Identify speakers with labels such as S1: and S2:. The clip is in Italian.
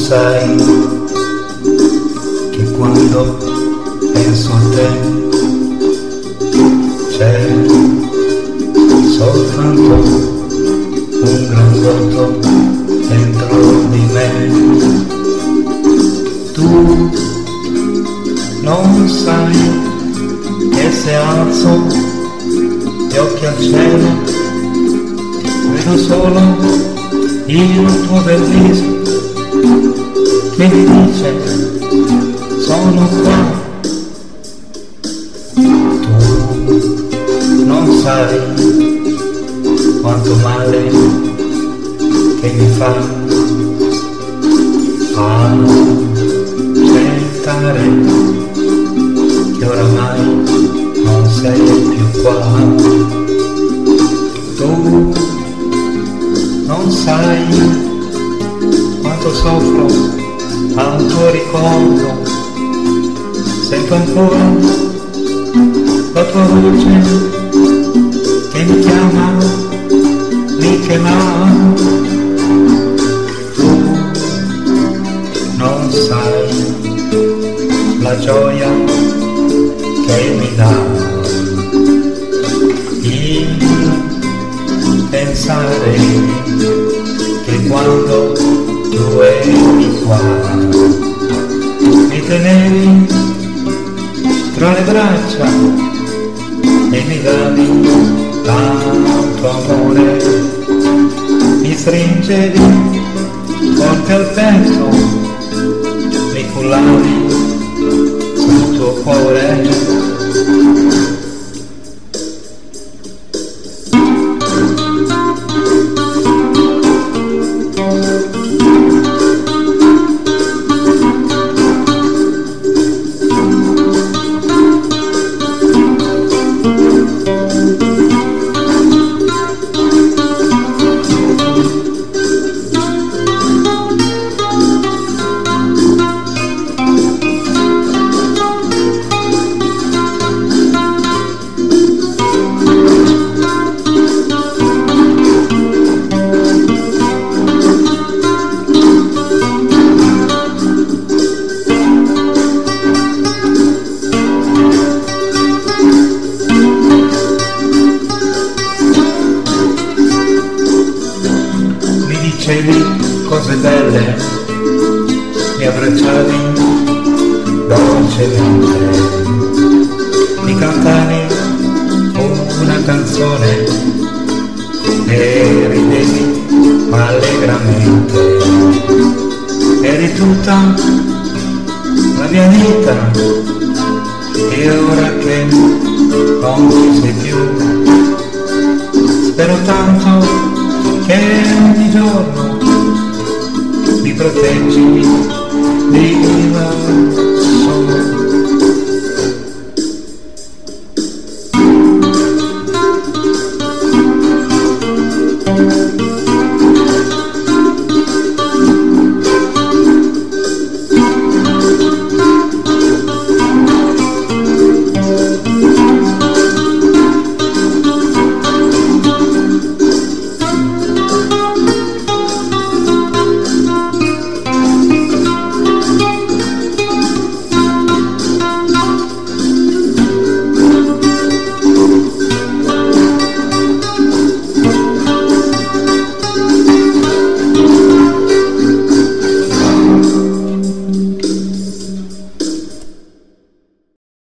S1: sai che quando penso a te c'è soltanto un gran vuoto dentro di me. Tu non sai che se alzo gli occhi al cielo vedo solo il tuo bel viso che mi dice sono qua. Tu non sai quanto male che mi fa accettare che oramai non sei più qua. Tu non sai quanto soffro al tuo ricordo, sento ancora la tua voce che mi chiama, mi chiama. Tu non sai la gioia che mi dà il pensare che quando tu eri qua mi tenevi tra le braccia e mi davi tanto amore, mi stringevi forte al petto, mi cullavi sul tuo cuore. Dicevi cose belle, mi abbracciavi dolcemente, mi cantavi una canzone e ridevi allegramente. Eri tutta la mia vita e ora che non ci sei più, spero tanto che ogni giorno mi proteggi